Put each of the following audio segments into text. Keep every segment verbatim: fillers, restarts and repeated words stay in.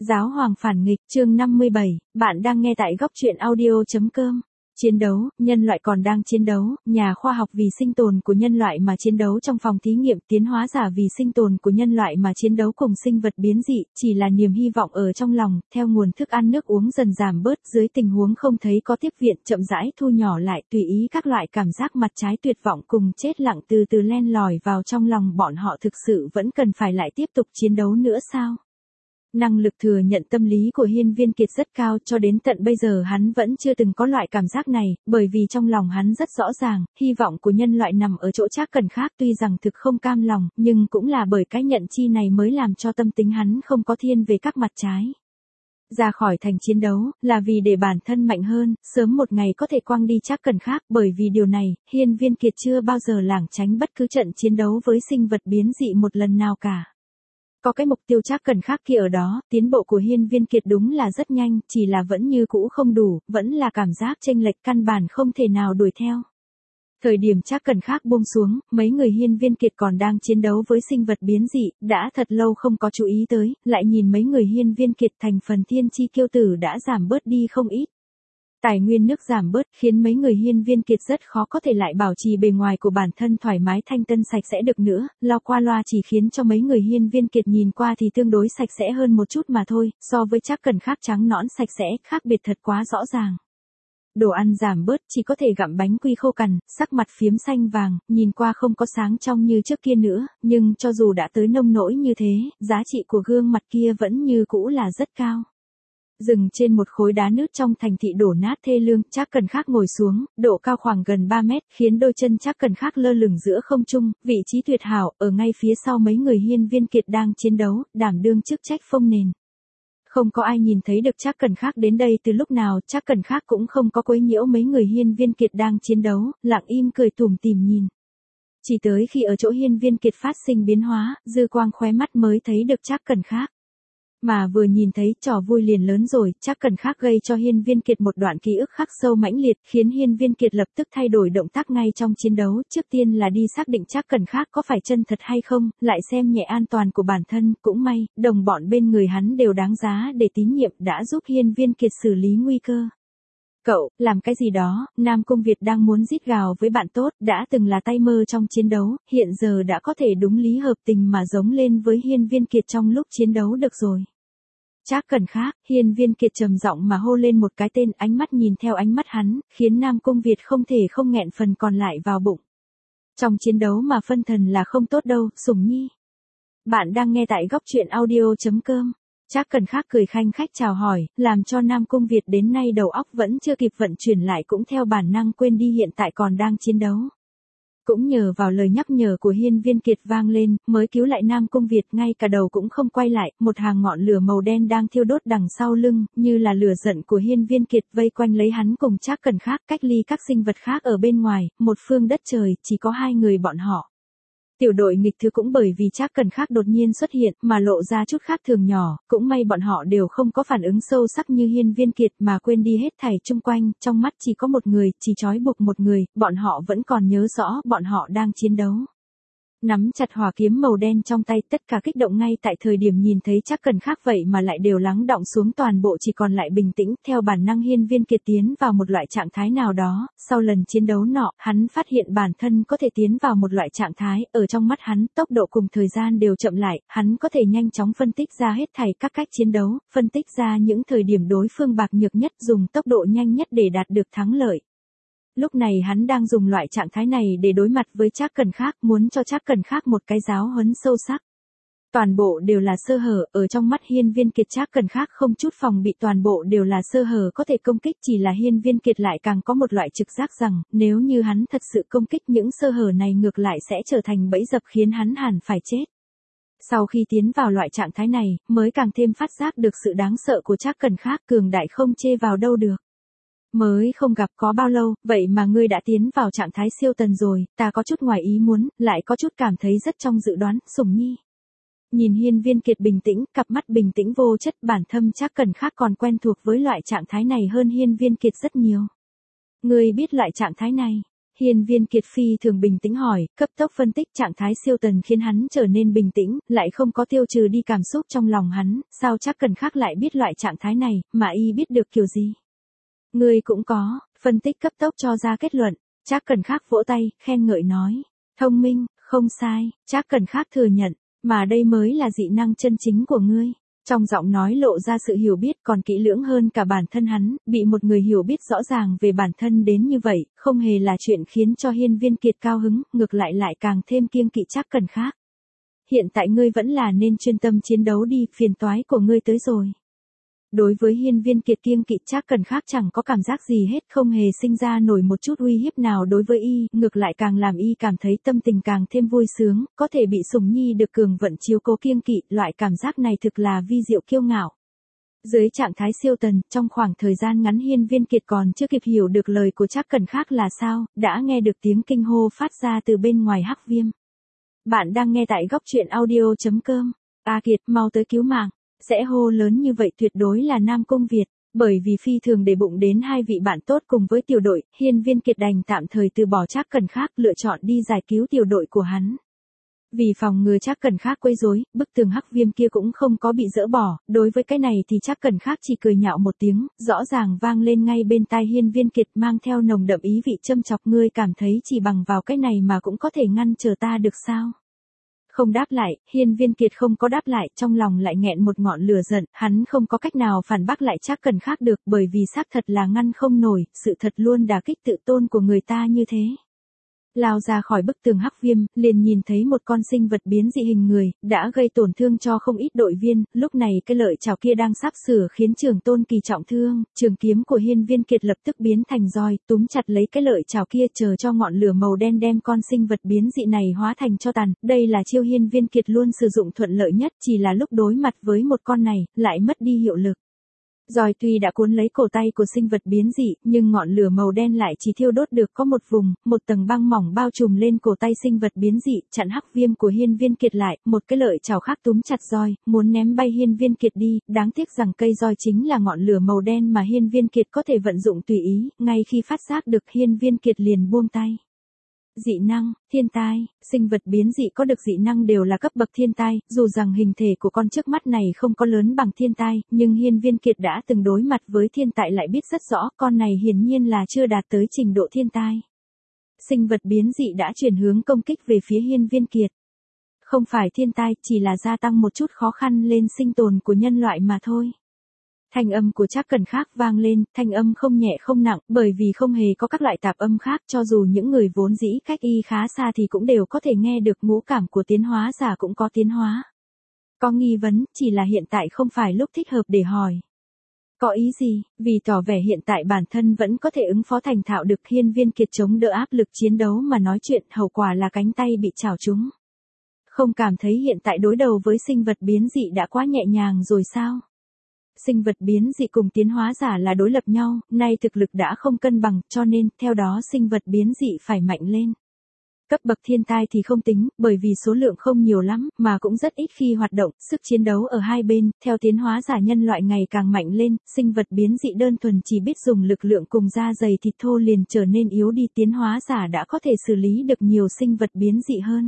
Giáo hoàng phản nghịch, chương năm mươi bảy, bạn đang nghe tại góc truyện audio.com. Chiến đấu, nhân loại còn đang chiến đấu, nhà khoa học vì sinh tồn của nhân loại mà chiến đấu trong phòng thí nghiệm, tiến hóa giả vì sinh tồn của nhân loại mà chiến đấu cùng sinh vật biến dị, chỉ là niềm hy vọng ở trong lòng, theo nguồn thức ăn nước uống dần giảm bớt, dưới tình huống không thấy có tiếp viện, chậm rãi thu nhỏ lại, tùy ý các loại cảm giác mặt trái tuyệt vọng cùng chết lặng từ từ len lỏi vào trong lòng bọn họ. Thực sự vẫn cần phải lại tiếp tục chiến đấu nữa sao? Năng lực thừa nhận tâm lý của Hiên Viên Kiệt rất cao, cho đến tận bây giờ hắn vẫn chưa từng có loại cảm giác này, bởi vì trong lòng hắn rất rõ ràng, hy vọng của nhân loại nằm ở chỗ Trác Cần Khác, tuy rằng thực không cam lòng, nhưng cũng là bởi cái nhận chi này mới làm cho tâm tính hắn không có thiên về các mặt trái. Ra khỏi thành chiến đấu, là vì để bản thân mạnh hơn, sớm một ngày có thể quăng đi Trác Cần Khác, bởi vì điều này, Hiên Viên Kiệt chưa bao giờ lảng tránh bất cứ trận chiến đấu với sinh vật biến dị một lần nào cả. Có cái mục tiêu Trác Cần Khác kia ở đó, tiến bộ của Hiên Viên Kiệt đúng là rất nhanh, chỉ là vẫn như cũ không đủ, vẫn là cảm giác chênh lệch căn bản không thể nào đuổi theo. Thời điểm Trác Cần Khác buông xuống, mấy người Hiên Viên Kiệt còn đang chiến đấu với sinh vật biến dị, đã thật lâu không có chú ý tới, lại nhìn mấy người Hiên Viên Kiệt thành phần thiên chi kiêu tử đã giảm bớt đi không ít. Tài nguyên nước giảm bớt khiến mấy người Hiên Viên Kiệt rất khó có thể lại bảo trì bề ngoài của bản thân thoải mái thanh tân sạch sẽ được nữa, lo qua loa chỉ khiến cho mấy người Hiên Viên Kiệt nhìn qua thì tương đối sạch sẽ hơn một chút mà thôi, so với Trác Cần Khác trắng nõn sạch sẽ, khác biệt thật quá rõ ràng. Đồ ăn giảm bớt, chỉ có thể gặm bánh quy khô cằn, sắc mặt phiếm xanh vàng, nhìn qua không có sáng trong như trước kia nữa, nhưng cho dù đã tới nông nỗi như thế, giá trị của gương mặt kia vẫn như cũ là rất cao. Dừng trên một khối đá nứt trong thành thị đổ nát thê lương, Trác Cần Khác ngồi xuống, độ cao khoảng gần ba mét, khiến đôi chân Trác Cần Khác lơ lửng giữa không trung, vị trí tuyệt hảo, ở ngay phía sau mấy người Hiên Viên Kiệt đang chiến đấu, đảm đương chức trách phông nền. Không có ai nhìn thấy được Trác Cần Khác đến đây từ lúc nào, Trác Cần Khác cũng không có quấy nhiễu mấy người Hiên Viên Kiệt đang chiến đấu, lặng im cười tủm tỉm nhìn. Chỉ tới khi ở chỗ Hiên Viên Kiệt phát sinh biến hóa, dư quang khóe mắt mới thấy được Trác Cần Khác. Mà vừa nhìn thấy, trò vui liền lớn rồi, Trác Cần Khác gây cho Hiên Viên Kiệt một đoạn ký ức khắc sâu mãnh liệt, khiến Hiên Viên Kiệt lập tức thay đổi động tác ngay trong chiến đấu, trước tiên là đi xác định Trác Cần Khác có phải chân thật hay không, lại xem nhẹ an toàn của bản thân, cũng may, đồng bọn bên người hắn đều đáng giá để tín nhiệm, đã giúp Hiên Viên Kiệt xử lý nguy cơ. Cậu, làm cái gì đó, Nam Cung Việt đang muốn rít gào với bạn tốt, đã từng là tay mơ trong chiến đấu, hiện giờ đã có thể đúng lý hợp tình mà giống lên với Hiên Viên Kiệt trong lúc chiến đấu được rồi. Trác Cần Khác, Hiên Viên Kiệt trầm giọng mà hô lên một cái tên, ánh mắt nhìn theo ánh mắt hắn, khiến Nam Cung Việt không thể không nghẹn phần còn lại vào bụng. Trong chiến đấu mà phân thần là không tốt đâu, Sủng Nhi. Bạn đang nghe tại góc truyện audio.com. Trác Cần Khác cười khanh khách chào hỏi, làm cho Nam Cung Việt đến nay đầu óc vẫn chưa kịp vận chuyển lại cũng theo bản năng quên đi hiện tại còn đang chiến đấu. Cũng nhờ vào lời nhắc nhở của Hiên Viên Kiệt vang lên, mới cứu lại Nam Cung Việt, ngay cả đầu cũng không quay lại, một hàng ngọn lửa màu đen đang thiêu đốt đằng sau lưng, như là lửa giận của Hiên Viên Kiệt vây quanh lấy hắn cùng Trác Cần Khác, cách ly các sinh vật khác ở bên ngoài, một phương đất trời, chỉ có hai người bọn họ. Tiểu đội nghịch thứ cũng bởi vì Trác Cần Khác đột nhiên xuất hiện mà lộ ra chút khác thường nhỏ, cũng may bọn họ đều không có phản ứng sâu sắc như Hiên Viên Kiệt mà quên đi hết thảy chung quanh, trong mắt chỉ có một người, chỉ trói buộc một người, bọn họ vẫn còn nhớ rõ bọn họ đang chiến đấu. Nắm chặt hỏa kiếm màu đen trong tay, tất cả kích động ngay tại thời điểm nhìn thấy Trác Cần Khác vậy mà lại đều lắng đọng xuống, toàn bộ chỉ còn lại bình tĩnh, theo bản năng Hiên Viên Kiệt tiến vào một loại trạng thái nào đó, sau lần chiến đấu nọ, hắn phát hiện bản thân có thể tiến vào một loại trạng thái, ở trong mắt hắn, tốc độ cùng thời gian đều chậm lại, hắn có thể nhanh chóng phân tích ra hết thảy các cách chiến đấu, phân tích ra những thời điểm đối phương bạc nhược nhất, dùng tốc độ nhanh nhất để đạt được thắng lợi. Lúc này hắn đang dùng loại trạng thái này để đối mặt với Trác Cần Khác, muốn cho Trác Cần Khác một cái giáo huấn sâu sắc. Toàn bộ đều là sơ hở, ở trong mắt Hiên Viên Kiệt Trác Cần Khác không chút phòng bị, toàn bộ đều là sơ hở có thể công kích, chỉ là Hiên Viên Kiệt lại càng có một loại trực giác rằng, nếu như hắn thật sự công kích những sơ hở này ngược lại sẽ trở thành bẫy dập khiến hắn hẳn phải chết. Sau khi tiến vào loại trạng thái này, mới càng thêm phát giác được sự đáng sợ của Trác Cần Khác, cường đại không chê vào đâu được. Mới không gặp có bao lâu, vậy mà ngươi đã tiến vào trạng thái siêu tần rồi, ta có chút ngoài ý muốn, lại có chút cảm thấy rất trong dự đoán, Sủng Nhi. Nhìn Hiên Viên Kiệt bình tĩnh, cặp mắt bình tĩnh vô chất, bản thân Trác Cần Khác còn quen thuộc với loại trạng thái này hơn Hiên Viên Kiệt rất nhiều. Ngươi biết loại trạng thái này? Hiên Viên Kiệt phi thường bình tĩnh hỏi, cấp tốc phân tích trạng thái siêu tần khiến hắn trở nên bình tĩnh, lại không có tiêu trừ đi cảm xúc trong lòng hắn, sao Trác Cần Khác lại biết loại trạng thái này, mà y biết được kiểu gì? Ngươi cũng có, phân tích cấp tốc cho ra kết luận. Trác Cần Khác vỗ tay, khen ngợi nói, thông minh, không sai. Trác Cần Khác thừa nhận, mà đây mới là dị năng chân chính của ngươi. Trong giọng nói lộ ra sự hiểu biết còn kỹ lưỡng hơn cả bản thân hắn, bị một người hiểu biết rõ ràng về bản thân đến như vậy, không hề là chuyện khiến cho Hiên Viên Kiệt cao hứng, ngược lại lại càng thêm kiêng kỵ Trác Cần Khác. Hiện tại ngươi vẫn là nên chuyên tâm chiến đấu đi, phiền toái của ngươi tới rồi. Đối với Hiên Viên Kiệt kiêng kỵ Trác Cần Khác chẳng có cảm giác gì hết, không hề sinh ra nổi một chút uy hiếp nào đối với y, ngược lại càng làm y cảm thấy tâm tình càng thêm vui sướng, có thể bị sủng nhi được cường vận chiếu cố kiêng kỵ, loại cảm giác này thực là vi diệu kiêu ngạo. Dưới trạng thái siêu tần, trong khoảng thời gian ngắn Hiên Viên Kiệt còn chưa kịp hiểu được lời của Trác Cần Khác là sao, đã nghe được tiếng kinh hô phát ra từ bên ngoài Hắc Viêm. Bạn đang nghe tại góc truyện audio chấm com. A Kiệt, mau tới cứu mạng. Sẽ hô lớn như vậy tuyệt đối là Nam Cung Việt, bởi vì phi thường để bụng đến hai vị bạn tốt cùng với tiểu đội, Hiên Viên Kiệt đành tạm thời từ bỏ Trác Cần Khác, lựa chọn đi giải cứu tiểu đội của hắn. Vì phòng ngừa Trác Cần Khác quấy rối, bức tường Hắc Viêm kia cũng không có bị dỡ bỏ, đối với cái này thì Trác Cần Khác chỉ cười nhạo một tiếng, rõ ràng vang lên ngay bên tai Hiên Viên Kiệt mang theo nồng đậm ý vị châm chọc, ngươi cảm thấy chỉ bằng vào cái này mà cũng có thể ngăn trở ta được sao? Không đáp lại, Hiên Viên Kiệt không có đáp lại, trong lòng lại nghẹn một ngọn lửa giận, hắn không có cách nào phản bác lại Trác Cần Khác được, bởi vì xác thật là ngăn không nổi, sự thật luôn đả kích tự tôn của người ta như thế. Lao ra khỏi bức tường Hắc Viêm, liền nhìn thấy một con sinh vật biến dị hình người, đã gây tổn thương cho không ít đội viên, lúc này cái lợi chảo kia đang sắp sửa khiến Trường Tôn Kỳ trọng thương, trường kiếm của Hiên Viên Kiệt lập tức biến thành roi, túm chặt lấy cái lợi chảo kia chờ cho ngọn lửa màu đen đem con sinh vật biến dị này hóa thành tro tàn, đây là chiêu Hiên Viên Kiệt luôn sử dụng thuận lợi nhất, chỉ là lúc đối mặt với một con này, lại mất đi hiệu lực. Roi tuy đã cuốn lấy cổ tay của sinh vật biến dị, nhưng ngọn lửa màu đen lại chỉ thiêu đốt được có một vùng, một tầng băng mỏng bao trùm lên cổ tay sinh vật biến dị, chặn Hắc Viêm của Hiên Viên Kiệt lại, một cái lợi chảo khác túm chặt roi, muốn ném bay Hiên Viên Kiệt đi, đáng tiếc rằng cây roi chính là ngọn lửa màu đen mà Hiên Viên Kiệt có thể vận dụng tùy ý, ngay khi phát giác được Hiên Viên Kiệt liền buông tay. Dị năng, thiên tai, sinh vật biến dị có được dị năng đều là cấp bậc thiên tai, dù rằng hình thể của con trước mắt này không có lớn bằng thiên tai, nhưng Hiên Viên Kiệt đã từng đối mặt với thiên tai lại biết rất rõ, con này hiển nhiên là chưa đạt tới trình độ thiên tai. Sinh vật biến dị đã chuyển hướng công kích về phía Hiên Viên Kiệt. Không phải thiên tai, chỉ là gia tăng một chút khó khăn lên sinh tồn của nhân loại mà thôi. Thanh âm của Trác Cần Khác vang lên, thanh âm không nhẹ không nặng, bởi vì không hề có các loại tạp âm khác, cho dù những người vốn dĩ cách y khá xa thì cũng đều có thể nghe được, ngũ cảm của tiến hóa giả cũng có tiến hóa. Có nghi vấn, chỉ là hiện tại không phải lúc thích hợp để hỏi. Có ý gì? Vì tỏ vẻ hiện tại bản thân vẫn có thể ứng phó thành thạo được, Hiên Viên Kiệt chống đỡ áp lực chiến đấu mà nói chuyện, hậu quả là cánh tay bị chảo trúng. Không cảm thấy hiện tại đối đầu với sinh vật biến dị đã quá nhẹ nhàng rồi sao? Sinh vật biến dị cùng tiến hóa giả là đối lập nhau, nay thực lực đã không cân bằng, cho nên, theo đó sinh vật biến dị phải mạnh lên. Cấp bậc thiên tai thì không tính, bởi vì số lượng không nhiều lắm, mà cũng rất ít khi hoạt động, sức chiến đấu ở hai bên, theo tiến hóa giả nhân loại ngày càng mạnh lên, sinh vật biến dị đơn thuần chỉ biết dùng lực lượng cùng da dày thịt thô liền trở nên yếu đi, tiến hóa giả đã có thể xử lý được nhiều sinh vật biến dị hơn.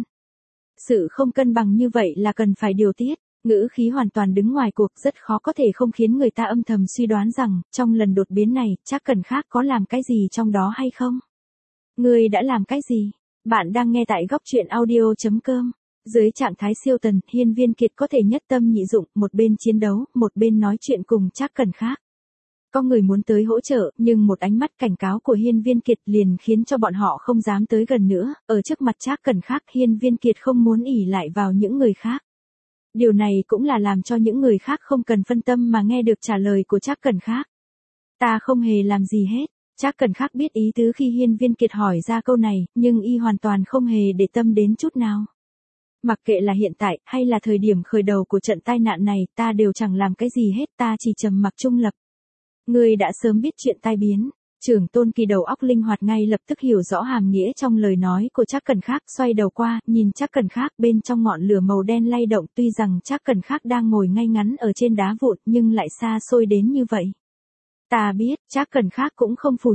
Sự không cân bằng như vậy là cần phải điều tiết. Ngữ khí hoàn toàn đứng ngoài cuộc, rất khó có thể không khiến người ta âm thầm suy đoán rằng, trong lần đột biến này, Trác Cần Khác có làm cái gì trong đó hay không? Ngươi đã làm cái gì? Bạn đang nghe tại góc truyện audio chấm com. Dưới trạng thái siêu tần, Hiên Viên Kiệt có thể nhất tâm nhị dụng, một bên chiến đấu, một bên nói chuyện cùng Trác Cần Khác. Có người muốn tới hỗ trợ, nhưng một ánh mắt cảnh cáo của Hiên Viên Kiệt liền khiến cho bọn họ không dám tới gần nữa, ở trước mặt Trác Cần Khác, Hiên Viên Kiệt không muốn ỷ lại vào những người khác. Điều này cũng là làm cho những người khác không cần phân tâm mà nghe được trả lời của Trác Cần Khác. Ta không hề làm gì hết. Trác Cần Khác biết ý tứ khi Hiên Viên Kiệt hỏi ra câu này, nhưng y hoàn toàn không hề để tâm đến chút nào. Mặc kệ là hiện tại, hay là thời điểm khởi đầu của trận tai nạn này, ta đều chẳng làm cái gì hết, ta chỉ trầm mặc trung lập. Ngươi đã sớm biết chuyện tai biến. Trưởng Tôn Kỳ đầu óc linh hoạt ngay lập tức hiểu rõ hàm nghĩa trong lời nói của Trác Cần Khác, xoay đầu qua, nhìn Trác Cần Khác, bên trong ngọn lửa màu đen lay động, tuy rằng Trác Cần Khác đang ngồi ngay ngắn ở trên đá vụn, nhưng lại xa xôi đến như vậy. Ta biết, Trác Cần Khác cũng không phủ nhận,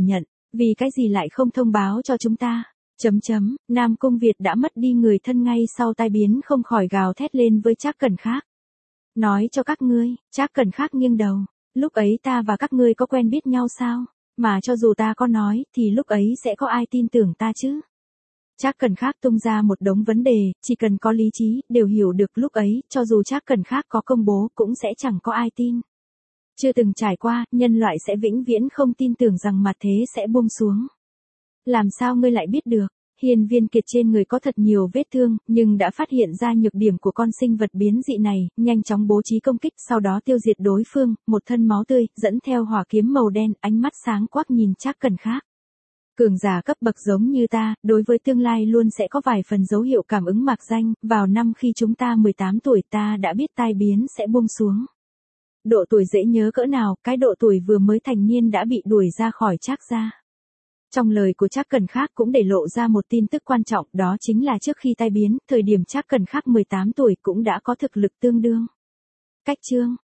Vì cái gì lại không thông báo cho chúng ta? Chấm chấm, Nam Cung Việt đã mất đi người thân ngay sau tai biến không khỏi gào thét lên với Trác Cẩn Khác. Nói cho các ngươi, Trác Cẩn Khác nghiêng đầu, lúc ấy ta và các ngươi có quen biết nhau sao? Mà cho dù ta có nói, thì lúc ấy sẽ có ai tin tưởng ta chứ? Trác Cẩn Khác tung ra một đống vấn đề, chỉ cần có lý trí, đều hiểu được lúc ấy, cho dù Trác Cẩn Khác có công bố cũng sẽ chẳng có ai tin. Chưa từng trải qua, nhân loại sẽ vĩnh viễn không tin tưởng rằng mặt thế sẽ buông xuống. Làm sao ngươi lại biết được? Hiên Viên Kiệt trên người có thật nhiều vết thương, nhưng đã phát hiện ra nhược điểm của con sinh vật biến dị này, nhanh chóng bố trí công kích sau đó tiêu diệt đối phương, một thân máu tươi, dẫn theo hỏa kiếm màu đen, ánh mắt sáng quắc nhìn Trác Cẩn Khác. Cường giả cấp bậc giống như ta, đối với tương lai luôn sẽ có vài phần dấu hiệu cảm ứng mạc danh, vào năm khi chúng ta mười tám tuổi ta đã biết tai biến sẽ buông xuống. Độ tuổi dễ nhớ cỡ nào, cái độ tuổi vừa mới thành niên đã bị đuổi ra khỏi Trác gia. Trong lời của Trác Cẩn Khác cũng để lộ ra một tin tức quan trọng, đó chính là trước khi tai biến, thời điểm Trác Cẩn Khác mười tám tuổi cũng đã có thực lực tương đương. Cách chương